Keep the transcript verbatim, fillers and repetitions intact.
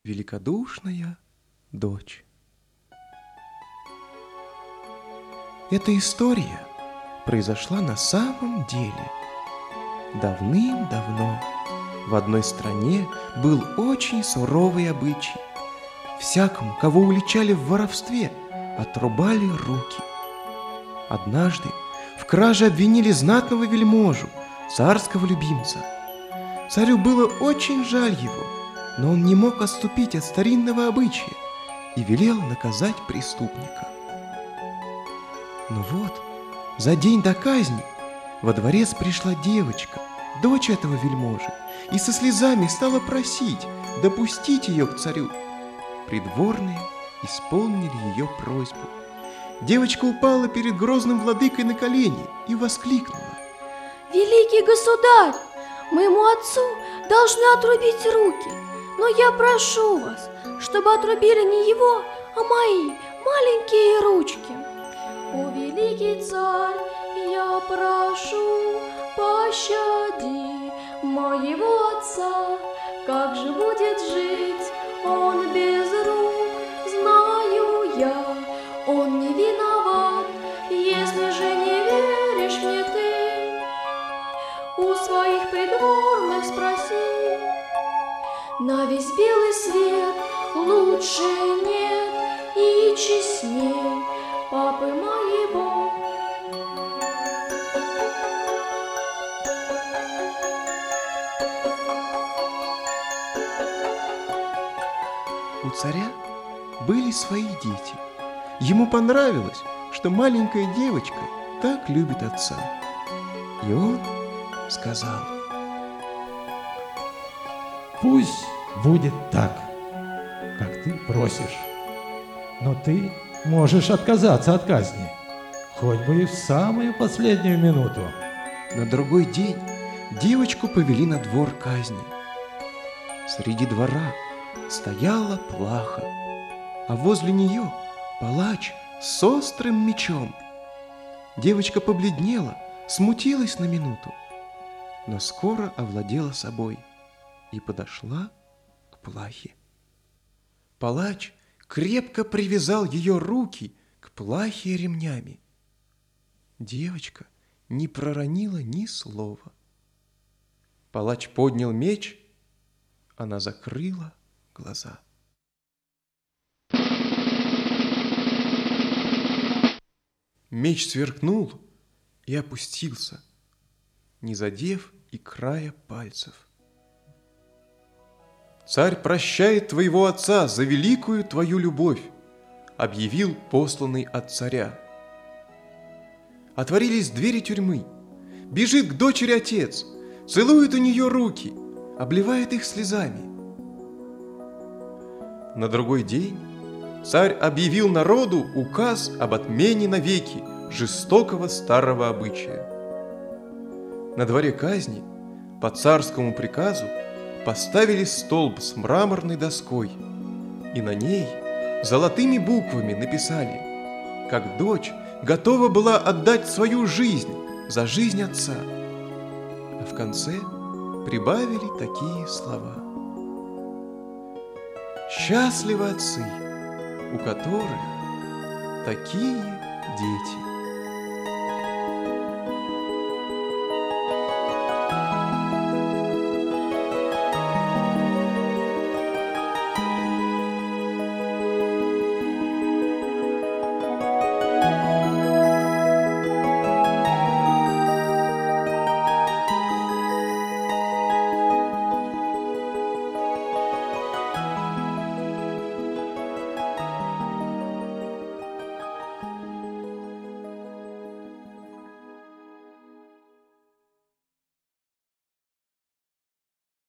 Великодушная дочь. Эта история произошла на самом деле. Давным-давно в одной стране был очень суровый обычай. Всякому, кого уличали в воровстве, отрубали руки. Однажды в краже обвинили знатного вельможу, царского любимца. Царю было очень жаль его, но он не мог отступить от старинного обычая и велел наказать преступника. Но вот, за день до казни во дворец пришла девочка, дочь этого вельможи, и со слезами стала просить допустить ее к царю. Придворные исполнили ее просьбу. Девочка упала перед грозным владыкой на колени и воскликнула: «Великий государь, моему отцу должны отрубить руки, но я прошу вас, чтобы отрубили не его, а мои маленькие ручки. О, великий царь, я прошу, пощади моего отца, как же будет жить он без рук, знаю я, он не виноват, если же не веришь мне ты, у своих придворных спроси, на весь белый свет лучше нет и честней папы моего». У царя были свои дети. Ему понравилось, что маленькая девочка так любит отца. И он сказал: «Пусть будет так, как ты просишь, но ты можешь отказаться от казни, хоть бы и в самую последнюю минуту». На другой день девочку повели на двор казни. Среди двора стояла плаха, а возле нее палач с острым мечом. Девочка побледнела, смутилась на минуту, но скоро овладела собой и подошла к плахе. Палач крепко привязал ее руки к плахе ремнями. Девочка не проронила ни слова. Палач поднял меч, она закрыла глаза. Меч сверкнул и опустился, не задев и края пальцев. «Царь прощает твоего отца за великую твою любовь», объявил посланный от царя. Отворились двери тюрьмы. Бежит к дочери отец, целует у нее руки, обливает их слезами. На другой день царь объявил народу указ об отмене навеки жестокого старого обычая. На дворе казни по царскому приказу поставили столб с мраморной доской, и на ней золотыми буквами написали, как дочь готова была отдать свою жизнь за жизнь отца, а в конце прибавили такие слова: «Счастливы отцы, у которых такие дети».